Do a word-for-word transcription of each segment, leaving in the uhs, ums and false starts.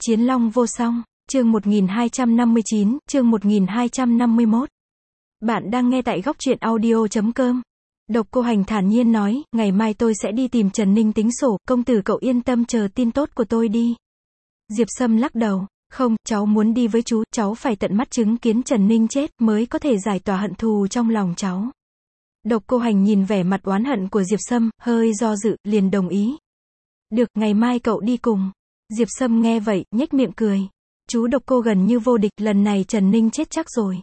Chiến Long vô song, chương một nghìn hai trăm năm mươi chín, chương một nghìn hai trăm năm mươi mốt. Bạn đang nghe tại góc truyện audio chấm com. Độc Cô Hành thản nhiên nói, ngày mai tôi sẽ đi tìm Trần Ninh tính sổ, công tử cậu yên tâm chờ tin tốt của tôi đi. Diệp Sâm lắc đầu, không, cháu muốn đi với chú, cháu phải tận mắt chứng kiến Trần Ninh chết, mới có thể giải tỏa hận thù trong lòng cháu. Độc Cô Hành nhìn vẻ mặt oán hận của Diệp Sâm, hơi do dự, liền đồng ý. Được, ngày mai cậu đi cùng. Diệp Sâm nghe vậy, nhếch miệng cười. Chú Độc Cô gần như vô địch, lần này Trần Ninh chết chắc rồi.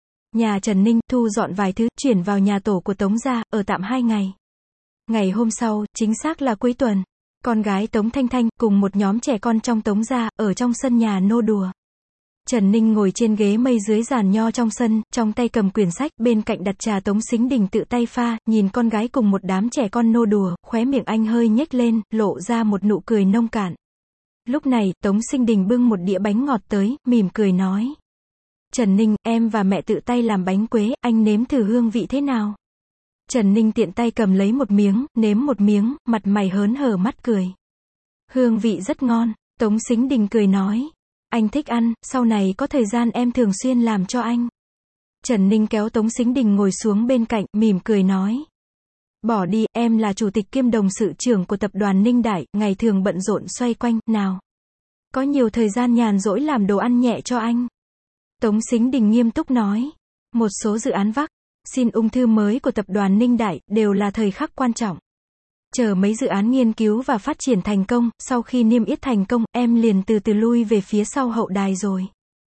Nhà Trần Ninh, thu dọn vài thứ, chuyển vào nhà tổ của Tống gia, ở tạm hai ngày. Ngày hôm sau, chính xác là cuối tuần. Con gái Tống Thanh Thanh, cùng một nhóm trẻ con trong Tống gia, ở trong sân nhà nô đùa. Trần Ninh ngồi trên ghế mây dưới giàn nho trong sân, trong tay cầm quyển sách, bên cạnh đặt trà Tống Sính Đình tự tay pha, nhìn con gái cùng một đám trẻ con nô đùa, khóe miệng anh hơi nhếch lên, lộ ra một nụ cười nông cạn. Lúc này, Tống Sính Đình bưng một đĩa bánh ngọt tới, mỉm cười nói. Trần Ninh, em và mẹ tự tay làm bánh quế, anh nếm thử hương vị thế nào? Trần Ninh tiện tay cầm lấy một miếng, nếm một miếng, mặt mày hớn hở mắt cười. Hương vị rất ngon, Tống Sính Đình cười nói. Anh thích ăn, sau này có thời gian em thường xuyên làm cho anh. Trần Ninh kéo Tống Sính Đình ngồi xuống bên cạnh, mỉm cười nói. Bỏ đi, em là chủ tịch kiêm đồng sự trưởng của tập đoàn Ninh Đại, ngày thường bận rộn xoay quanh, nào. Có nhiều thời gian nhàn rỗi làm đồ ăn nhẹ cho anh. Tống Sính Đình nghiêm túc nói. Một số dự án vắc, xin ung thư mới của tập đoàn Ninh Đại, đều là thời khắc quan trọng. Chờ mấy dự án nghiên cứu và phát triển thành công, sau khi niêm yết thành công, em liền từ từ lui về phía sau hậu đài rồi.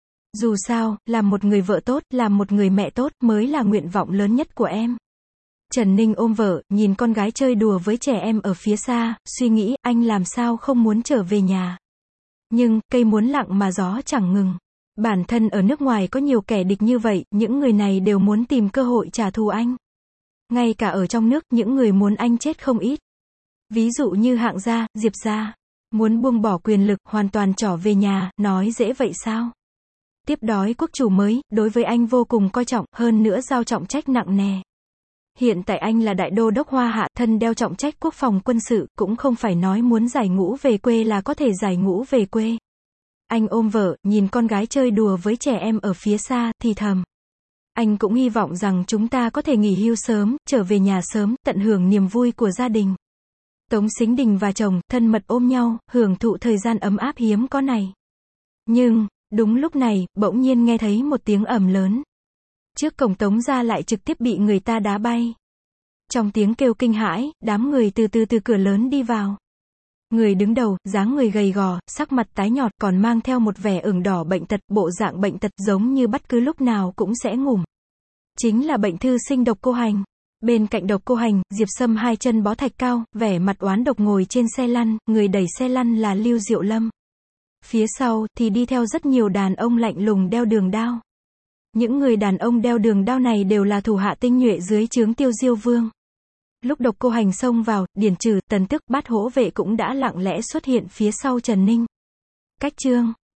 Dù sao, làm một người vợ tốt, làm một người mẹ tốt, mới là nguyện vọng lớn nhất của em. Trần Ninh ôm vợ, nhìn con gái chơi đùa với trẻ em ở phía xa, suy nghĩ, anh làm sao không muốn trở về nhà. Nhưng, cây muốn lặng mà gió chẳng ngừng. Bản thân ở nước ngoài có nhiều kẻ địch như vậy, những người này đều muốn tìm cơ hội trả thù anh. Ngay cả ở trong nước, những người muốn anh chết không ít. Ví dụ như Hạng gia, Diệp gia. Muốn buông bỏ quyền lực, hoàn toàn trỏ về nhà, nói dễ vậy sao? Tiếp đói quốc chủ mới, đối với anh vô cùng coi trọng, hơn nữa giao trọng trách nặng nề. Hiện tại anh là đại đô đốc Hoa Hạ, thân đeo trọng trách quốc phòng quân sự, cũng không phải nói muốn giải ngũ về quê là có thể giải ngũ về quê. Anh ôm vợ, nhìn con gái chơi đùa với trẻ em ở phía xa, thì thầm. Anh cũng hy vọng rằng chúng ta có thể nghỉ hưu sớm, trở về nhà sớm, tận hưởng niềm vui của gia đình. Tống Sính Đình và chồng, thân mật ôm nhau, hưởng thụ thời gian ấm áp hiếm có này. Nhưng, đúng lúc này, bỗng nhiên nghe thấy một tiếng ầm lớn. Trước cổng Tống gia lại trực tiếp bị người ta đá bay. Trong tiếng kêu kinh hãi, đám người từ từ từ cửa lớn đi vào. Người đứng đầu, dáng người gầy gò, sắc mặt tái nhợt, còn mang theo một vẻ ửng đỏ bệnh tật, bộ dạng bệnh tật giống như bất cứ lúc nào cũng sẽ ngủm. Chính là bệnh thư sinh Độc Cô Hành. Bên cạnh Độc Cô Hành, Diệp Sâm hai chân bó thạch cao, vẻ mặt oán độc ngồi trên xe lăn, người đẩy xe lăn là Lưu Diệu Lâm. Phía sau, thì đi theo rất nhiều đàn ông lạnh lùng đeo đường đao. Những người đàn ông đeo đường đao này đều là thủ hạ tinh nhuệ dưới trướng Tiêu Diêu Vương. Lúc Độc Cô Hành xông vào, Điển Trừ, Tần Tức, Bát Hỗ Vệ cũng đã lặng lẽ xuất hiện phía sau Trần Ninh. Cách chương